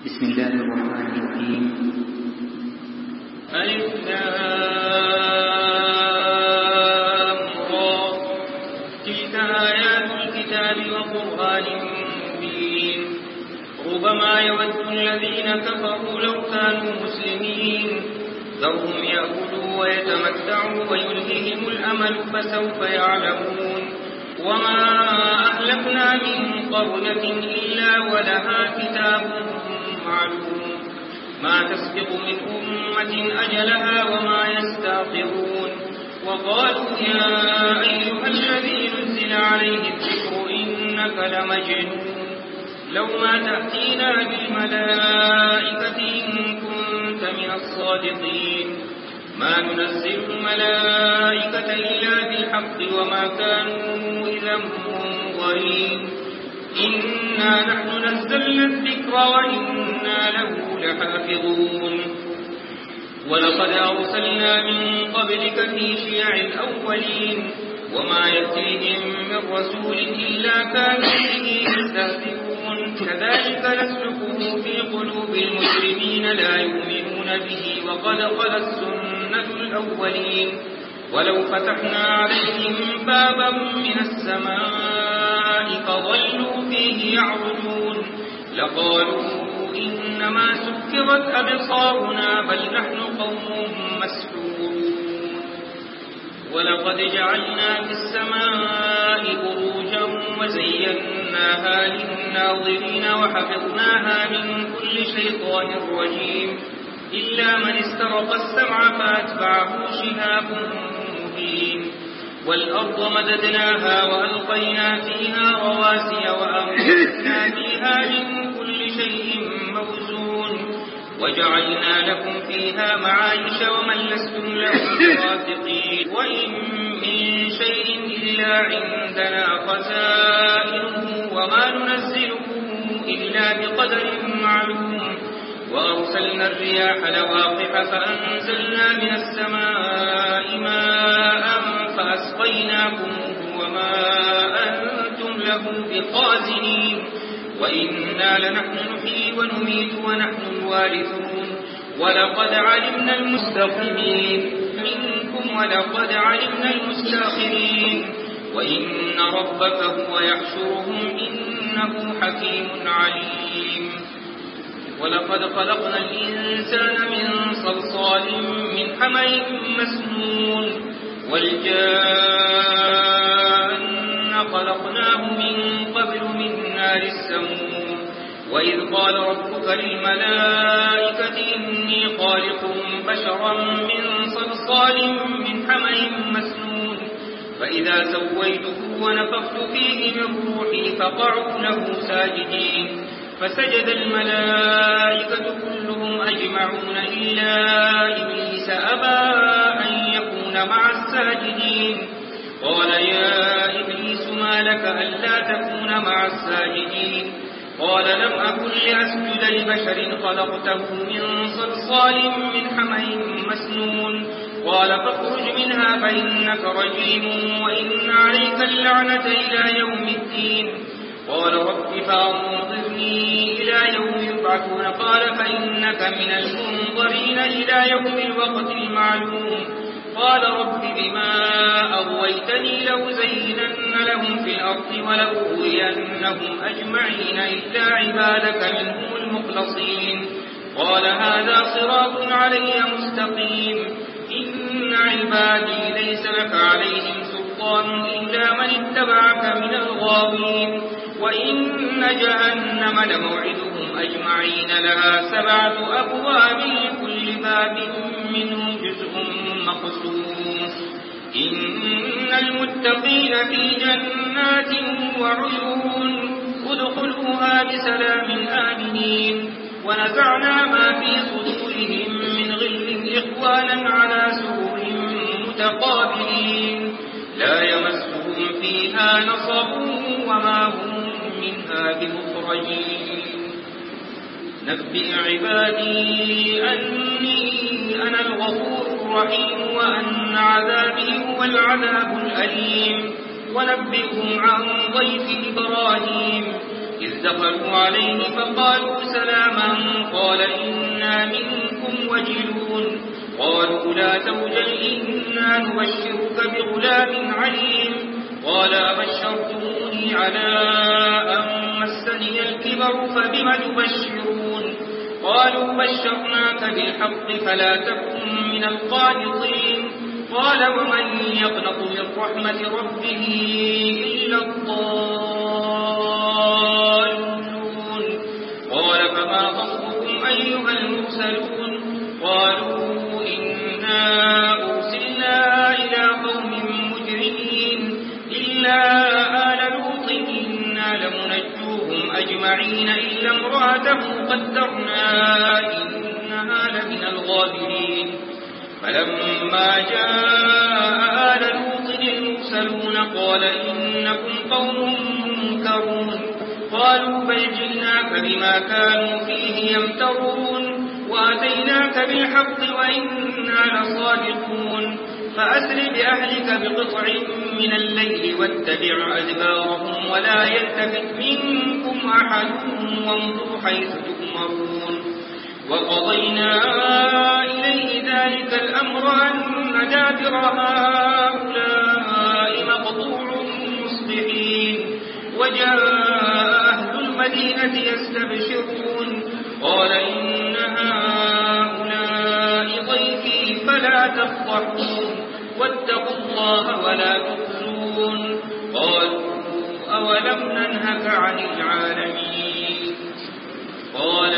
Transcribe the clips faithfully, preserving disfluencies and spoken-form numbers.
بسم الله الرحمن الرحيم. ألف لام را تلك آيات الكتاب وقرآن مبين ربما يود الذين كفروا لو كانوا مسلمين ذرهم يأكلوا ويتمتعوا ويلههم الأمل فسوف يعلمون وما أهلكنا من قرية إلا ولها كتاب معلوم ما تسبق من أمة أجلها وما يستأخرون وقالوا يا أيها الذي نزل عليه الذكر إنك لمجنون لو ما تأتينا بالملائكة إن كنت من الصادقين ما ننزل الملائكة إلا بالحق وما كانوا إذا منظرين إنا نحن نزلنا الذكر وإنا له لحافظون ولقد أرسلنا من قبلك في شيع الأولين وما يأتيهم من رسول إلا كانوا به يستهزئون كذلك نسلكه في قلوب المجرمين لا يؤمنون به وقد خلت سنة الأولين ولو فتحنا عليهم بابا من السماء فظلوا فيه يعرجون لقالوا إنما سكرت أبصارنا بل نحن قوم مسحورون ولقد جعلنا في السماء بروجا وزيناها للناظرين وحفظناها من كل شيطان رجيم إلا من استرق السمع فأتبعه شهاب مبين والأرض مددناها وألقينا فيها رواسي وأنبتنا فيها من كل شيء موزون وجعلنا لكم فيها معايش ومن لستم له برازقين وإن من شيء إلا عندنا خزائنه وما ننزله إلا بقدر معلوم وأرسلنا الرياح لواقح فأنزلنا من السماء ماء فأسقيناكموه وما أنتم له بخازنين وإنا لنحن نحيي ونميت ونحن الوارثون ولقد علمنا المستقدمين منكم ولقد علمنا المستأخرين وإن ربك هو يحشرهم إنه حكيم عليم ولقد خلقنا الإنسان من صلصال من حمأ مسنون والجان خلقناه من قبل من نار السموم وإذ قال ربك للملائكة إني خالق بشرا من صلصال من حمأ مسنون فإذا سويته ونفخت فيه من روحي فقعوا له ساجدين فسجد الملائكة كلهم أجمعون إلا إبليس أبى أن يكون مع الساجدين قال يا إبليس ما لك ألا تكون مع الساجدين قال لم أكن لأسجد لبشر خلقته من صلصال من حمأ مسنون قال فاخرج منها فإنك رجيم وإن عليك اللعنة إلى يوم الدين قال رب فأنظرني إلى يوم يبعثون قال فإنك من المنظرين إلى يوم الوقت المعلوم قال رب بما أغويتني لأزينن لهم في الأرض ولأغوينهم أجمعين إلا عبادك منهم المخلصين قال هذا صراط علي مستقيم إن عبادي ليس لك عليهم سلطان إلا من اتبعك من الغاوين وإن جهنم لموعدهم أجمعين لها سبعة أبواب لكل باب منهم جزء مقسوم إن المتقين في جنات وعيون ادخلوها بسلام آمنين ونزعنا ما في صدورهم من غل إخوانا على سرور متقابلين لا يمسهم فيها نصب وما هم منها بمخرجين نبئ عبادي أني أنا الغفور الرحيم وأن عذابي هو العذاب الأليم ونبئهم عن ضيف إبراهيم إذ دخلوا عليه فقالوا سلاما قال إنا منكم وجلون قالوا لا توجل إنا نبشرك بغلام عليم قال أبشرتموني على أن مسني الكبر فبم تبشرون قالوا بشرناك بالحق فلا تكن من القانطين قال ومن يقنط من رحمة ربه إلا الضالون قال فما خطبكم أيها المرسلون قالوا إنا أرسلنا إلى قوم مجرمين إلا آل لوط إنا لمنجوهم أجمعين إلا امرأته قدرنا إنها لمن الغابرين فلما جاء آل لوط المرسلون قال إنكم قوم منكرون قالوا بل جئناك بما كانوا فيه يمترون وأتيناك بالحق وإنا لصادقون فأسر بأهلك بقطع من الليل واتبع أدبارهم ولا يلتفت منكم أحد وامضوا حيث تؤمرون وقضينا إليه ذلك الأمر أن دابر هؤلاء مقطوع مصبحين وجاء أهل المدينة يستبشرون قال إن هؤلاء ضيفي فلا تفضحون واتقوا الله ولا تخزون قالوا أولم ننهك عن العالمين قال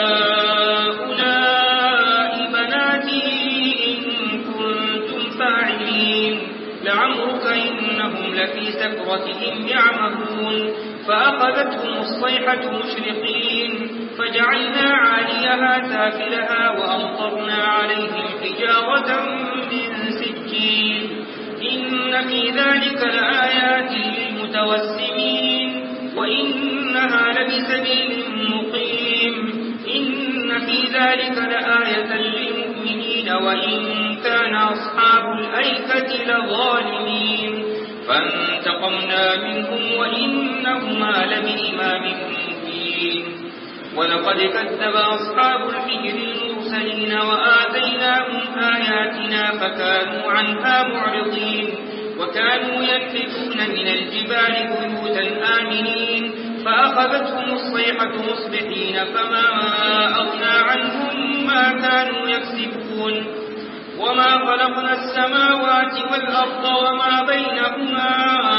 هؤلاء بناتي إن كنتم فاعلين لعمرك إنهم لفي سكرتهم يعمهون فأخذتهم الصيحة مشرقين فجعلنا عاليها سافلها وأمطرنا عليهم حجارة من سجيل إن في ذلك لآيات للمتوسمين وإنها لبسبيل مقيم إن في ذلك لآية للمؤمنين وإن كان أصحاب الأيكة لظالمين فانتقمنا منهم وإنهما لبإمام مبين ولقد كذب أصحاب الحجر المرسلين وآتيناهم آياتنا فكانوا عنها معرضين وكانوا ينحتون من الجبال بيوتا آمنين فأخذتهم الصيحة مصبحين فما أغنى عنهم ما كانوا يكسبون وما خلقنا السماوات والأرض وما بينهما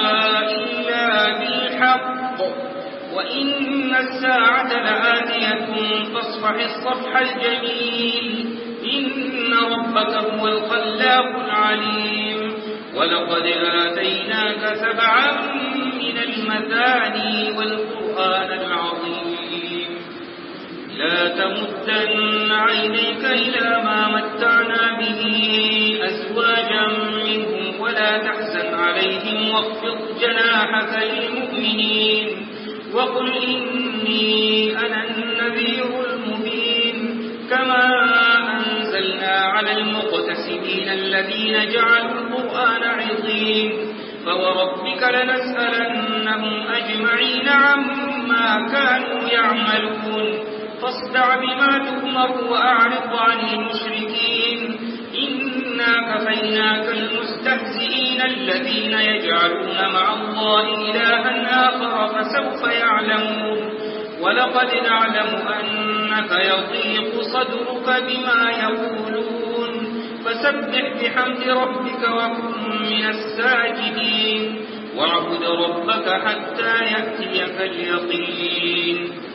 إلا بالحق وإن الساعة لآتية فاصفح الصفح الجميل إن ربك هو الخلاق العليم ولقد آتيناك سبعا من المثاني والقرآن العظيم لا تمدن عينيك إلى ما متعنا به أزواجا منهم ولا تحزن عليهم واخفض جناحك للمؤمنين وقل إني أنا النذير المبين كما أنزلنا على المقتسمين الذين جعلوا القرآن عظيم فوربك لنسألنهم أجمعين عما كانوا يعملون فاصدع بما تؤمر وأعرض عن المشركين إنا كفيناك المستهزئين الذين يجعلون مع الله إلها آخر فسوف يعلمون ولقد نعلم أنك يضيق صدرك بما يقولون فسبح بحمد ربك وكن من الساجدين واعبد ربك حتى يأتيك اليقين